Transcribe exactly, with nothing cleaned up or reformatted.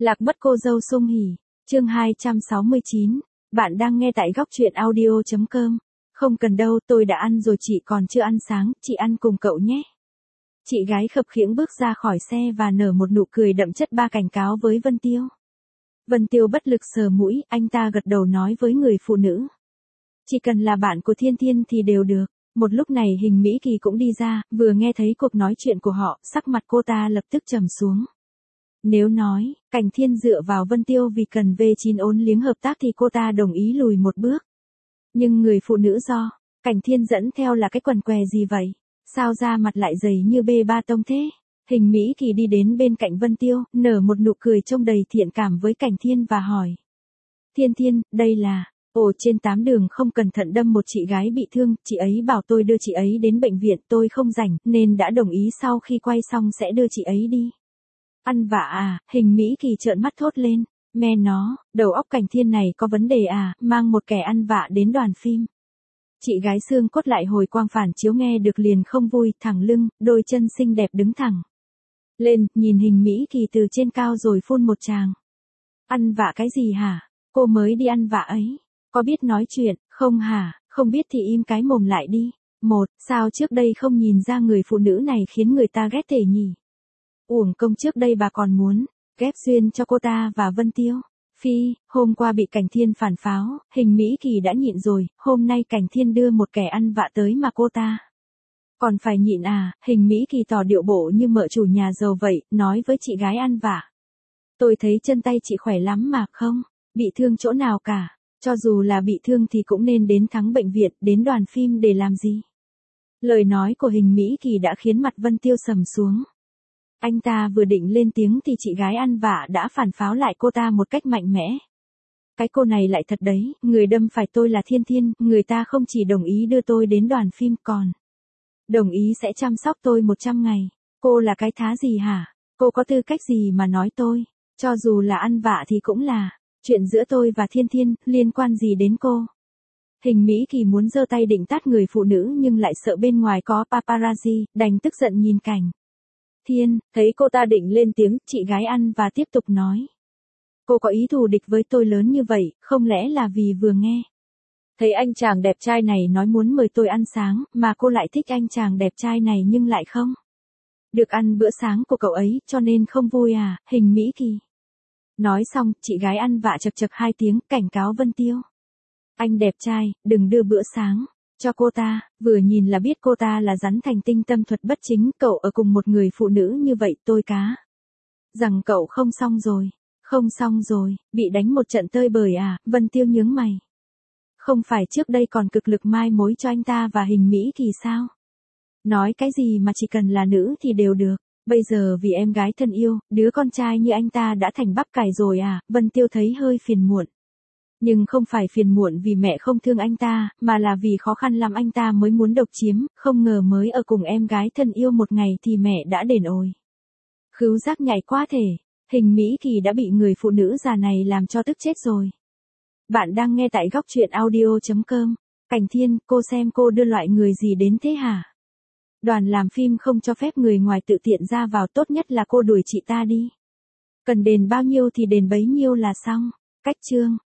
Lạc mất cô dâu sung hỉ, chương hai trăm sáu mươi chín, bạn đang nghe tại góc truyện audio.com. Không cần đâu, tôi đã ăn rồi, chị còn chưa ăn sáng, chị ăn cùng cậu nhé. Chị gái khập khiễng bước ra khỏi xe và nở một nụ cười đậm chất ba cảnh cáo với Vân Tiêu. Vân Tiêu bất lực sờ mũi, anh ta gật đầu nói với người phụ nữ. Chỉ cần là bạn của Thiên Thiên thì đều được. Một lúc này Hình Mỹ Kỳ cũng đi ra, vừa nghe thấy cuộc nói chuyện của họ, sắc mặt cô ta lập tức trầm xuống. Nếu nói, Cảnh Thiên dựa vào Vân Tiêu vì cần vê chín ốn liếng hợp tác thì cô ta đồng ý lùi một bước. Nhưng người phụ nữ do, Cảnh Thiên dẫn theo là cái quần què gì vậy? Sao da mặt lại dày như bê ba tông thế? Hình Mỹ Kỳ đi đến bên cạnh Vân Tiêu, nở một nụ cười trông đầy thiện cảm với Cảnh Thiên và hỏi. Thiên Thiên, đây là... Ồ, trên tám đường không cẩn thận đâm một chị gái bị thương, chị ấy bảo tôi đưa chị ấy đến bệnh viện, tôi không rảnh, nên đã đồng ý sau khi quay xong sẽ đưa chị ấy đi. Ăn vạ à? Hình Mỹ Kỳ trợn mắt thốt lên, mẹ nó, đầu óc Cảnh Thiên này có vấn đề à, mang một kẻ ăn vạ đến đoàn phim. Chị gái xương cốt lại hồi quang phản chiếu nghe được liền không vui, thẳng lưng, đôi chân xinh đẹp đứng thẳng lên, nhìn Hình Mỹ Kỳ từ trên cao rồi phun một tràng. Ăn vạ cái gì hả? Cô mới đi ăn vạ ấy. Có biết nói chuyện, không hả? Không biết thì im cái mồm lại đi. Một, sao trước đây không nhìn ra người phụ nữ này khiến người ta ghét thể nhỉ? Uổng công trước đây bà còn muốn ghép duyên cho cô ta và Vân Tiêu. Phi, hôm qua bị Cảnh Thiên phản pháo, Hình Mỹ Kỳ đã nhịn rồi, hôm nay Cảnh Thiên đưa một kẻ ăn vạ tới mà cô ta còn phải nhịn à? Hình Mỹ Kỳ tỏ điệu bộ như mợ chủ nhà giàu vậy, nói với chị gái ăn vạ. Tôi thấy chân tay chị khỏe lắm mà, không bị thương chỗ nào cả. Cho dù là bị thương thì cũng nên đến thắng bệnh viện, đến đoàn phim để làm gì? Lời nói của Hình Mỹ Kỳ đã khiến mặt Vân Tiêu sầm xuống. Anh ta vừa định lên tiếng thì chị gái ăn vạ đã phản pháo lại cô ta một cách mạnh mẽ. Cái cô này lại thật đấy, người đâm phải tôi là Thiên Thiên, người ta không chỉ đồng ý đưa tôi đến đoàn phim còn đồng ý sẽ chăm sóc tôi một trăm ngày. Cô là cái thá gì hả? Cô có tư cách gì mà nói tôi? Cho dù là ăn vạ thì cũng là chuyện giữa tôi và Thiên Thiên, liên quan gì đến cô? Hình Mỹ Kỳ muốn giơ tay định tát người phụ nữ nhưng lại sợ bên ngoài có paparazzi, đành tức giận nhìn Cảnh Thiên, thấy cô ta định lên tiếng, chị gái ăn và tiếp tục nói. Cô có ý thù địch với tôi lớn như vậy, không lẽ là vì vừa nghe thấy anh chàng đẹp trai này nói muốn mời tôi ăn sáng, mà cô lại thích anh chàng đẹp trai này nhưng lại không được ăn bữa sáng của cậu ấy, cho nên không vui à? Hình Mỹ Kỳ nói xong, chị gái ăn vạ chật chật hai tiếng, cảnh cáo Vân Tiêu. Anh đẹp trai, đừng đưa bữa sáng cho cô ta, vừa nhìn là biết cô ta là rắn thành tinh tâm thuật bất chính, cậu ở cùng một người phụ nữ như vậy tôi cá rằng cậu không xong rồi, không xong rồi, bị đánh một trận tơi bời à? Vân Tiêu nhướng mày. Không phải trước đây còn cực lực mai mối cho anh ta và Hình Mỹ Kỳ sao? Nói cái gì mà chỉ cần là nữ thì đều được. Bây giờ vì em gái thân yêu, đứa con trai như anh ta đã thành bắp cải rồi à? Vân Tiêu thấy hơi phiền muộn. Nhưng không phải phiền muộn vì mẹ không thương anh ta, mà là vì khó khăn lắm anh ta mới muốn độc chiếm, không ngờ mới ở cùng em gái thân yêu một ngày thì mẹ đã đền ồi. Khứu giác nhảy quá thể, Hình Mỹ Kỳ đã bị người phụ nữ già này làm cho tức chết rồi. Bạn đang nghe tại góc truyện audio.com. Cảnh Thiên, cô xem cô đưa loại người gì đến thế hả? Đoàn làm phim không cho phép người ngoài tự tiện ra vào, tốt nhất là cô đuổi chị ta đi. Cần đền bao nhiêu thì đền bấy nhiêu là xong. Cách chương.